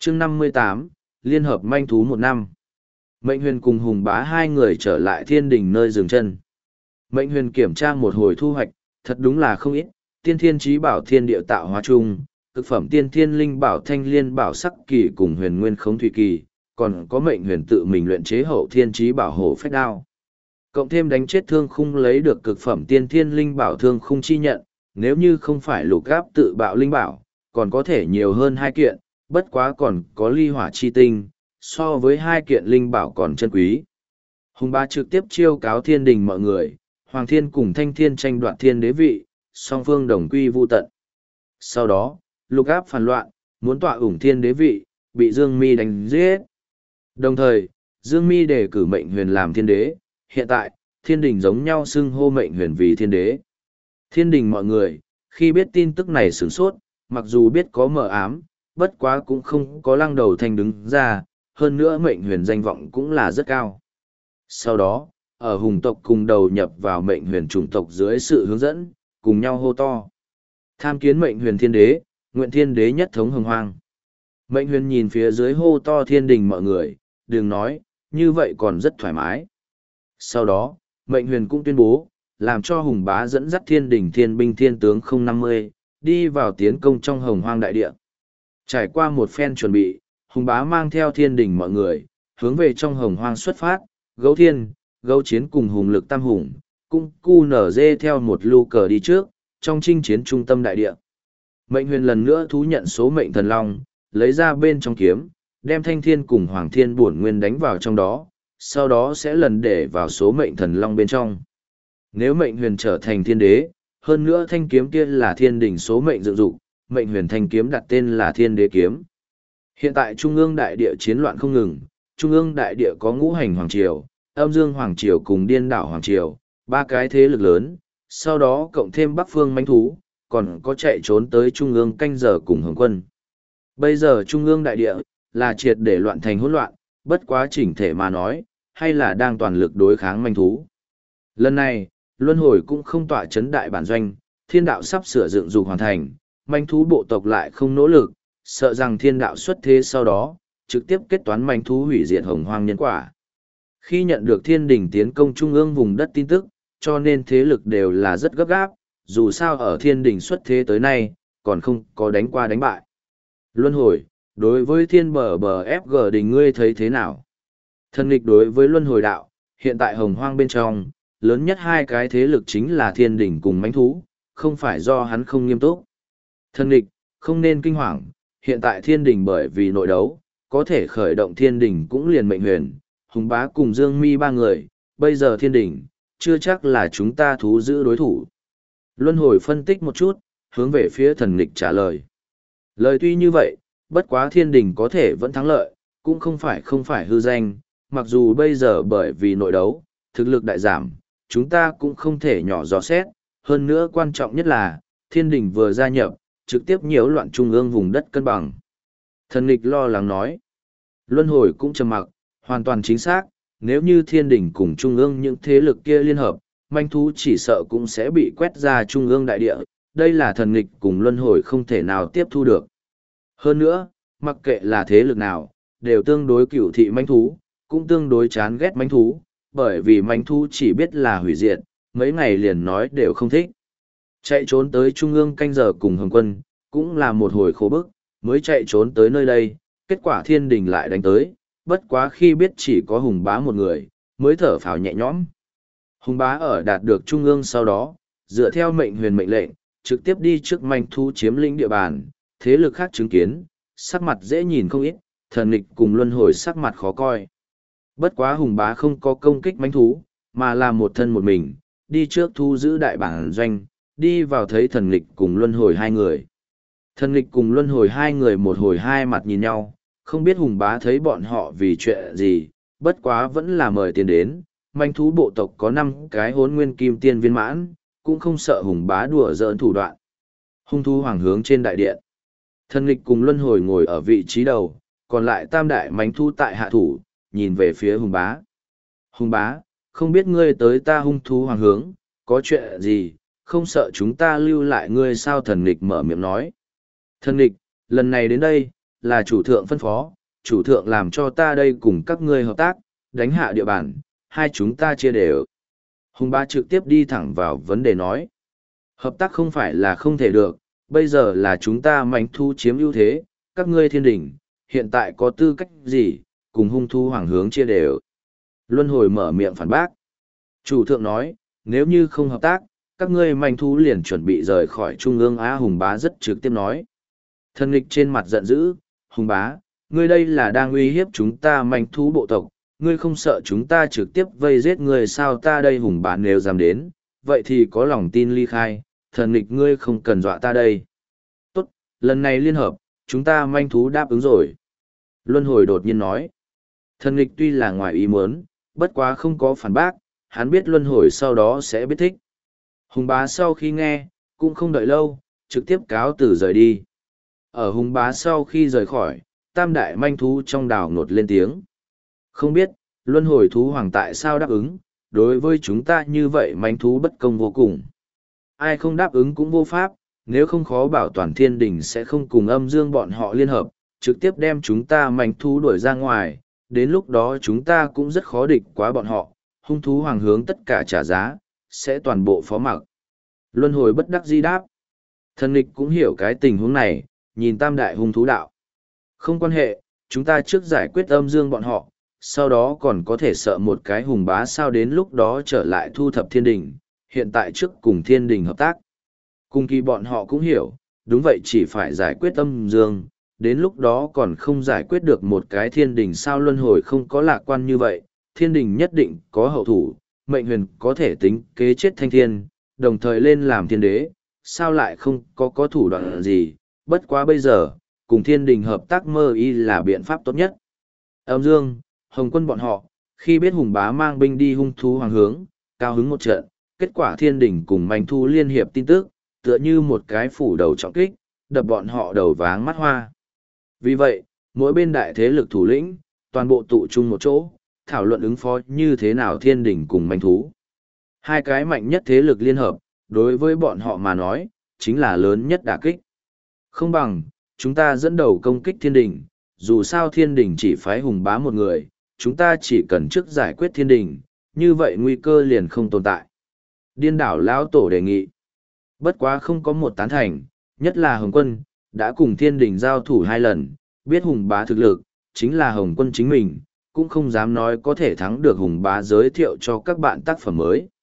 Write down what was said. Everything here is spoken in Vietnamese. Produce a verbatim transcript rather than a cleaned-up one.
chương năm mươi tám, Liên hợp manh thú một năm. Mệnh huyền cùng hùng bá hai người trở lại thiên đình nơi dừng chân. Mệnh huyền kiểm tra một hồi thu hoạch, thật đúng là không ít, tiên thiên trí bảo thiên địa tạo hóa chung, cực phẩm tiên thiên linh bảo thanh liên bảo sắc kỳ cùng huyền nguyên khống thủy kỳ, còn có mệnh huyền tự mình luyện chế hậu thiên trí bảo hổ phách đao. Cộng thêm đánh chết thương khung lấy được cực phẩm tiên thiên linh bảo thương khung chi nhận, nếu như không phải lục gáp tự bạo linh bảo, còn có thể nhiều hơn hai kiện, bất quá còn có ly hỏa chi tinh, so với hai kiện linh bảo còn chân quý. Hùng bá trực tiếp chiêu cáo thiên đình mọi người, Hoàng Thiên cùng Thanh Thiên tranh đoạt thiên đế vị, song phương đồng quy vu tận. Sau đó, lục áp phản loạn, muốn tọa ủng thiên đế vị, bị Dương Mi đánh giết. Đồng thời, Dương Mi đề cử mệnh huyền làm thiên đế, hiện tại, thiên đình giống nhau xưng hô mệnh huyền vì thiên đế. Thiên đình mọi người, khi biết tin tức này sửng sốt, mặc dù biết có mờ ám, bất quá cũng không có lăng đầu thanh đứng ra, hơn nữa mệnh huyền danh vọng cũng là rất cao. Sau đó, ở hùng tộc cùng đầu nhập vào mệnh huyền chủng tộc dưới sự hướng dẫn, cùng nhau hô to. Tham kiến mệnh huyền thiên đế, nguyện thiên đế nhất thống hồng hoang. Mệnh huyền nhìn phía dưới hô to thiên đình mọi người, đừng nói, như vậy còn rất thoải mái. Sau đó, mệnh huyền cũng tuyên bố, làm cho hùng bá dẫn dắt thiên đình thiên binh thiên tướng không năm mươi, đi vào tiến công trong hồng hoang đại địa. Trải qua một phen chuẩn bị, hùng bá mang theo thiên đình mọi người, hướng về trong hồng hoang xuất phát, gấu thiên, gấu chiến cùng hùng lực tam hùng, cung cu nở dê theo một lưu cờ đi trước, trong chinh chiến trung tâm đại địa. Mệnh huyền lần nữa thú nhận số mệnh thần long, lấy ra bên trong kiếm, đem thanh thiên cùng hoàng thiên bổn nguyên đánh vào trong đó, sau đó sẽ lần để vào số mệnh thần long bên trong. Nếu mệnh huyền trở thành thiên đế, hơn nữa thanh kiếm kia là thiên đỉnh số mệnh dựng dục, mệnh huyền thanh kiếm đặt tên là thiên đế kiếm. Hiện tại trung ương đại địa chiến loạn không ngừng, trung ương đại địa có ngũ hành hoàng triều, âm dương hoàng triều cùng điên đảo hoàng triều, ba cái thế lực lớn, sau đó cộng thêm bắc phương manh thú, còn có chạy trốn tới trung ương canh giờ cùng hướng quân. Bây giờ trung ương đại địa, là triệt để loạn thành hỗn loạn, bất quá chỉnh thể mà nói, hay là đang toàn lực đối kháng manh thú. Lần này, luân hồi cũng không tọa chấn đại bản doanh, thiên đạo sắp sửa dựng dục hoàn thành, manh thú bộ tộc lại không nỗ lực, sợ rằng thiên đạo xuất thế sau đó, trực tiếp kết toán manh thú hủy diệt hồng hoang nhân quả. Khi nhận được thiên đình tiến công trung ương vùng đất tin tức, cho nên thế lực đều là rất gấp gáp, dù sao ở thiên đình xuất thế tới nay, còn không có đánh qua đánh bại. Luân hồi, đối với thiên bờ bờ ép giê đình ngươi thấy thế nào? Thần nghịch đối với luân hồi đạo, hiện tại hồng hoang bên trong, lớn nhất hai cái thế lực chính là thiên đình cùng mãnh thú, không phải do hắn không nghiêm túc. Thần nghịch, không nên kinh hoàng, hiện tại thiên đình bởi vì nội đấu, có thể khởi động thiên đình cũng liền mệnh huyền, hùng bá cùng Dương Mi ba người, bây giờ thiên đình, chưa chắc là chúng ta thú giữ đối thủ. Luân hồi phân tích một chút, hướng về phía thần nghịch trả lời. Lời tuy như vậy, bất quá thiên đình có thể vẫn thắng lợi, cũng không phải không phải hư danh, mặc dù bây giờ bởi vì nội đấu, thực lực đại giảm, chúng ta cũng không thể nhỏ giò xét, hơn nữa quan trọng nhất là, thiên đình vừa gia nhập, trực tiếp nhiễu loạn trung ương vùng đất cân bằng. Thần nghịch lo lắng nói, luân hồi cũng trầm mặc, hoàn toàn chính xác, nếu như thiên đình cùng trung ương những thế lực kia liên hợp, manh thú chỉ sợ cũng sẽ bị quét ra trung ương đại địa, đây là thần nghịch cùng luân hồi không thể nào tiếp thu được. Hơn nữa, mặc kệ là thế lực nào, đều tương đối cửu thị manh thú, cũng tương đối chán ghét manh thú, bởi vì manh thú chỉ biết là hủy diệt, mấy ngày liền nói đều không thích. Chạy trốn tới trung ương canh giờ cùng hồng quân, cũng là một hồi khổ bức, mới chạy trốn tới nơi đây, kết quả thiên đình lại đánh tới, bất quá khi biết chỉ có hùng bá một người, mới thở phào nhẹ nhõm. Hùng bá ở đạt được trung ương sau đó, dựa theo mệnh huyền mệnh lệnh, trực tiếp đi trước manh thú chiếm lĩnh địa bàn, thế lực khác chứng kiến, sắc mặt dễ nhìn không ít, thần nghịch cùng luân hồi sắc mặt khó coi. Bất quá hùng bá không có công kích manh thú, mà là một thân một mình, đi trước thu giữ đại bản doanh, đi vào thấy thần nghịch cùng luân hồi hai người. Thần nghịch cùng luân hồi hai người một hồi hai mặt nhìn nhau, không biết hùng bá thấy bọn họ vì chuyện gì, bất quá vẫn là mời tiền đến. Manh thú bộ tộc có năm cái hốn nguyên kim tiên viên mãn, cũng không sợ hùng bá đùa giỡn thủ đoạn. Hung thú hoàng hướng trên đại điện. Thần nghịch cùng luân hồi ngồi ở vị trí đầu, còn lại tam đại manh thú tại hạ thủ, nhìn về phía hùng bá. Hùng bá, không biết ngươi tới ta hung thú hoàng hướng, có chuyện gì, không sợ chúng ta lưu lại ngươi sao? Thần nghịch mở miệng nói. Thần nghịch, lần này đến đây, là chủ thượng phân phó, chủ thượng làm cho ta đây cùng các ngươi hợp tác, đánh hạ địa bàn, hai chúng ta chia đều. Hùng bá trực tiếp đi thẳng vào vấn đề nói. Hợp tác không phải là không thể được, bây giờ là chúng ta mãnh thú chiếm ưu thế, các ngươi thiên đình, hiện tại có tư cách gì, cùng hung thú hoàng hướng chia đều. Luân hồi mở miệng phản bác. Chủ thượng nói, nếu như không hợp tác, các ngươi mãnh thú liền chuẩn bị rời khỏi trung ương Á. Hùng bá rất trực tiếp nói. Thần nghịch trên mặt giận dữ, Hùng bá, ngươi đây là đang uy hiếp chúng ta mãnh thú bộ tộc, ngươi không sợ chúng ta trực tiếp vây giết ngươi sao? Ta đây Hùng bá nếu dám đến, vậy thì có lòng tin ly khai, thần nghịch ngươi không cần dọa ta đây. Tốt, lần này liên hợp, chúng ta manh thú đáp ứng rồi. Luân hồi đột nhiên nói. Thần nghịch tuy là ngoài ý muốn, bất quá không có phản bác, hắn biết luân hồi sau đó sẽ biết thích. Hùng bá sau khi nghe, cũng không đợi lâu, trực tiếp cáo từ rời đi. Ở hùng bá sau khi rời khỏi, tam đại manh thú trong đảo nột lên tiếng. Không biết, luân hồi thú hoàng tại sao đáp ứng, đối với chúng ta như vậy manh thú bất công vô cùng. Ai không đáp ứng cũng vô pháp, nếu không khó bảo toàn thiên đình sẽ không cùng âm dương bọn họ liên hợp, trực tiếp đem chúng ta manh thú đuổi ra ngoài, đến lúc đó chúng ta cũng rất khó địch quá bọn họ, hung thú hoàng hướng tất cả trả giá, sẽ toàn bộ phó mặc. Luân hồi bất đắc di đáp. Thần nghịch cũng hiểu cái tình huống này, nhìn tam đại hung thú đạo. Không quan hệ, chúng ta trước giải quyết âm dương bọn họ, sau đó còn có thể sợ một cái hùng bá sao đến lúc đó trở lại thu thập thiên đình, hiện tại trước cùng thiên đình hợp tác. Cùng kỳ bọn họ cũng hiểu, đúng vậy chỉ phải giải quyết âm dương, đến lúc đó còn không giải quyết được một cái thiên đình sao? Luân hồi không có lạc quan như vậy, thiên đình nhất định có hậu thủ, mệnh huyền có thể tính kế chết thanh thiên, đồng thời lên làm thiên đế, sao lại không có có thủ đoạn gì, bất quá bây giờ, cùng thiên đình hợp tác mơ y là biện pháp tốt nhất. Âm dương, Hồng quân bọn họ, khi biết hùng bá mang binh đi hung thú hoàng hướng, cao hứng một trận, kết quả thiên đình cùng manh thu liên hiệp tin tức, tựa như một cái phủ đầu trọng kích, đập bọn họ đầu váng mắt hoa. Vì vậy, mỗi bên đại thế lực thủ lĩnh, toàn bộ tụ chung một chỗ, thảo luận ứng phó như thế nào thiên đình cùng manh thú. Hai cái mạnh nhất thế lực liên hợp, đối với bọn họ mà nói, chính là lớn nhất đả kích. Không bằng, chúng ta dẫn đầu công kích thiên đình, dù sao thiên đình chỉ phái hùng bá một người, chúng ta chỉ cần trước giải quyết thiên đình, như vậy nguy cơ liền không tồn tại. Điên đảo lão tổ đề nghị. Bất quá không có một tán thành, nhất là Hồng quân, đã cùng thiên đình giao thủ hai lần, biết hùng bá thực lực, chính là Hồng quân chính mình, cũng không dám nói có thể thắng được hùng bá giới thiệu cho các bạn tác phẩm mới.